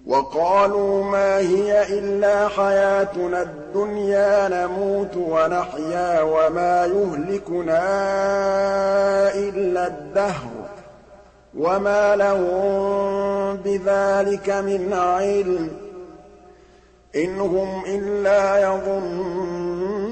وَقَالُوا مَا هِيَ إِلَّا حَيَاتُنَا الدُّنْيَا نَمُوتُ وَنَحْيَا وَمَا يُهْلِكُنَا إِلَّا الدَّهْرُ ۚ وَمَا لَهُم بِذَٰلِكَ مِنْ عِلْمٍ ۖ إِنْ هُمْ إِلَّا يَظُنُّونَ